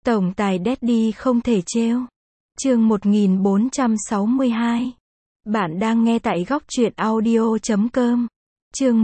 Tổng tài Daddy không thể trêu. Chương 1462. Bạn đang nghe tại góc truyện audio.com. Chương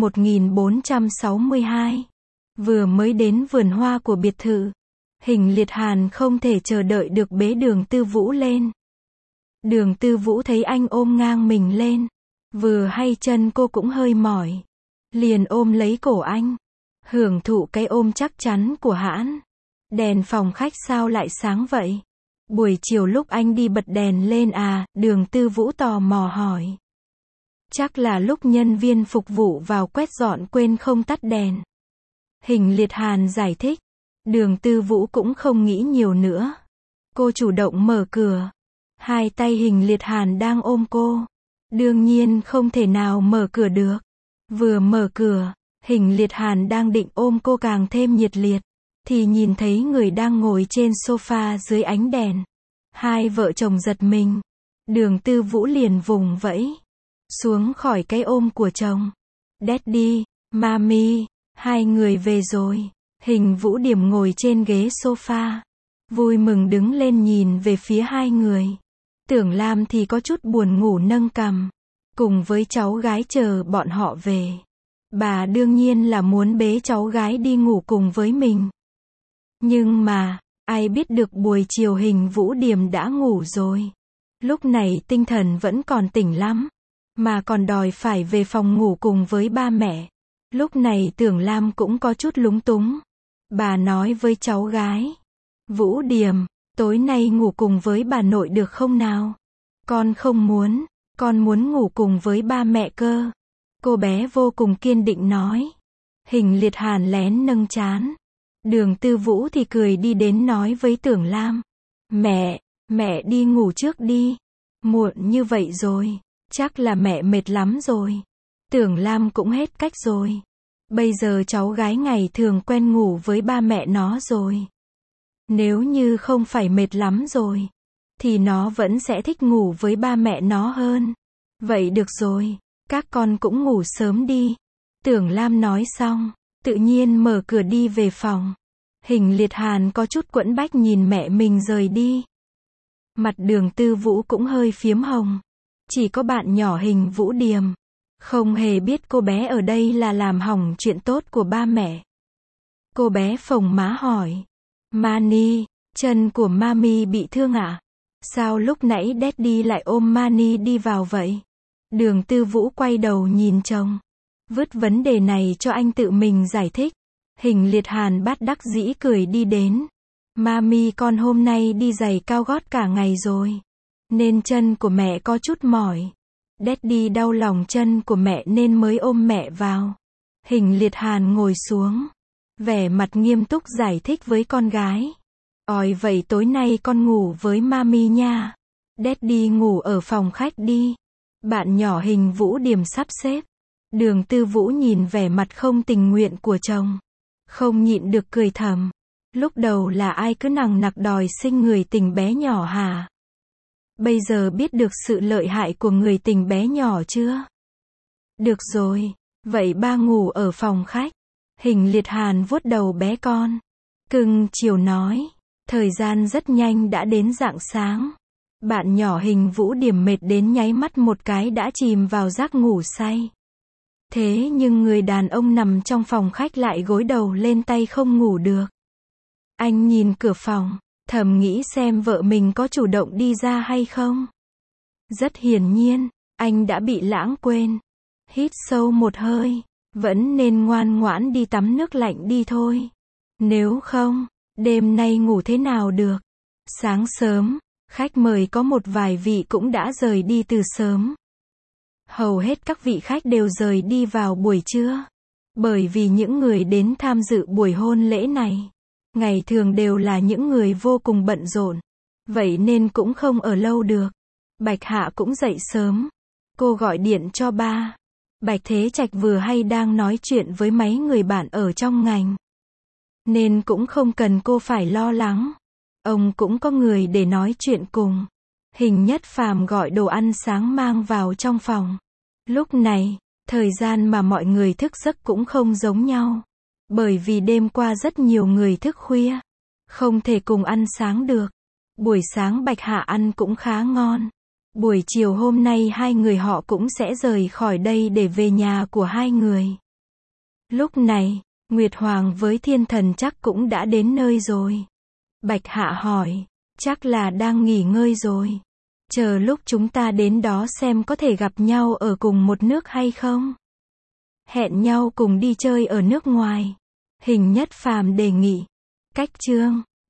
1462. Vừa mới đến vườn hoa của biệt thự, Hình Liệt Hàn không thể chờ đợi được bế Đường Tư Vũ lên. Đường Tư Vũ thấy anh ôm ngang mình lên, vừa hay chân cô cũng hơi mỏi, liền ôm lấy cổ anh, hưởng thụ cái ôm chắc chắn của hãn. Đèn phòng khách sao lại sáng vậy? Buổi chiều lúc anh đi bật đèn lên à? Đường Tư Vũ tò mò hỏi. Chắc là lúc nhân viên phục vụ vào quét dọn quên không tắt đèn. Hình Liệt Hàn giải thích. Đường Tư Vũ cũng không nghĩ nhiều nữa. Cô chủ động mở cửa. Hai tay Hình Liệt Hàn đang ôm cô. Đương nhiên không thể nào mở cửa được. Vừa mở cửa, Hình Liệt Hàn đang định ôm cô càng thêm nhiệt liệt, thì nhìn thấy người đang ngồi trên sofa dưới ánh đèn. Hai vợ chồng giật mình. Đường Tư Vũ liền vùng vẫy xuống khỏi cái ôm của chồng. Daddy, Mami, hai người về rồi. Hình Vũ Điểm ngồi trên ghế sofa, vui mừng đứng lên nhìn về phía hai người. Tưởng Lam thì có chút buồn ngủ nâng cằm, cùng với cháu gái chờ bọn họ về. Bà đương nhiên là muốn bế cháu gái đi ngủ cùng với mình. Nhưng mà, ai biết được buổi chiều Hình Vũ Điểm đã ngủ rồi. Lúc này tinh thần vẫn còn tỉnh lắm, mà còn đòi phải về phòng ngủ cùng với ba mẹ. Lúc này Tưởng Lam cũng có chút lúng túng. Bà nói với cháu gái. Vũ Điểm, tối nay ngủ cùng với bà nội được không nào? Con không muốn, con muốn ngủ cùng với ba mẹ cơ. Cô bé vô cùng kiên định nói. Hình Liệt Hàn lén nâng trán. Đường Tư Vũ thì cười đi đến nói với Tưởng Lam. Mẹ đi ngủ trước đi. Muộn như vậy rồi, chắc là mẹ mệt lắm rồi. Tưởng Lam cũng hết cách rồi. Bây giờ cháu gái ngày thường quen ngủ với ba mẹ nó rồi. Nếu như không phải mệt lắm rồi, thì nó vẫn sẽ thích ngủ với ba mẹ nó hơn. Vậy được rồi, các con cũng ngủ sớm đi. Tưởng Lam nói xong, tự nhiên mở cửa đi về phòng. Hình Liệt Hàn có chút quẫn bách nhìn mẹ mình rời đi. Mặt Đường Tư Vũ cũng hơi phiếm hồng. Chỉ có bạn nhỏ Hình Vũ Điềm không hề biết cô bé ở đây là làm hỏng chuyện tốt của ba mẹ. Cô bé phồng má hỏi. Mani, chân của Mami bị thương à? Sao lúc nãy Daddy lại ôm Mani đi vào vậy? Đường Tư Vũ quay đầu nhìn chồng. Vứt vấn đề này cho anh tự mình giải thích. Hình Liệt Hàn bất đắc dĩ cười đi đến. Mami con hôm nay đi giày cao gót cả ngày rồi, nên chân của mẹ có chút mỏi. Daddy đau lòng chân của mẹ nên mới ôm mẹ vào. Hình Liệt Hàn ngồi xuống, vẻ mặt nghiêm túc giải thích với con gái. Ỏi vậy tối nay con ngủ với Mami nha. Daddy ngủ ở phòng khách đi. Bạn nhỏ Hình Vũ Điểm sắp xếp. Đường Tư Vũ nhìn vẻ mặt không tình nguyện của chồng, không nhịn được cười thầm. Lúc đầu là ai cứ nằng nặc đòi sinh người tình bé nhỏ hả? Bây giờ biết được sự lợi hại của người tình bé nhỏ chưa? Được rồi, vậy ba ngủ ở phòng khách. Hình Liệt Hàn vuốt đầu bé con, cưng chiều nói. Thời gian rất nhanh đã đến rạng sáng. Bạn nhỏ Hình Vũ Điểm mệt đến nháy mắt một cái đã chìm vào giấc ngủ say. Thế nhưng người đàn ông nằm trong phòng khách lại gối đầu lên tay không ngủ được. Anh nhìn cửa phòng, thầm nghĩ xem vợ mình có chủ động đi ra hay không. Rất hiển nhiên, anh đã bị lãng quên. Hít sâu một hơi, vẫn nên ngoan ngoãn đi tắm nước lạnh đi thôi. Nếu không, đêm nay ngủ thế nào được. Sáng sớm, khách mời có một vài vị cũng đã rời đi từ sớm. Hầu hết các vị khách đều rời đi vào buổi trưa. Bởi vì những người đến tham dự buổi hôn lễ này, ngày thường đều là những người vô cùng bận rộn. Vậy nên cũng không ở lâu được. Bạch Hạ cũng dậy sớm. Cô gọi điện cho ba. Bạch Thế Trạch vừa hay đang nói chuyện với mấy người bạn ở trong ngành, nên cũng không cần cô phải lo lắng. Ông cũng có người để nói chuyện cùng. Hình Nhất Phàm gọi đồ ăn sáng mang vào trong phòng. Lúc này, thời gian mà mọi người thức giấc cũng không giống nhau. Bởi vì đêm qua rất nhiều người thức khuya. Không thể cùng ăn sáng được. Buổi sáng Bạch Hạ ăn cũng khá ngon. Buổi chiều hôm nay hai người họ cũng sẽ rời khỏi đây để về nhà của hai người. Lúc này, Nguyệt Hoàng với Thiên Thần chắc cũng đã đến nơi rồi. Bạch Hạ hỏi, chắc là đang nghỉ ngơi rồi. Chờ lúc chúng ta đến đó xem có thể gặp nhau ở cùng một nước hay không? Hẹn nhau cùng đi chơi ở nước ngoài. Hình Nhất Phàm đề nghị. Cách chương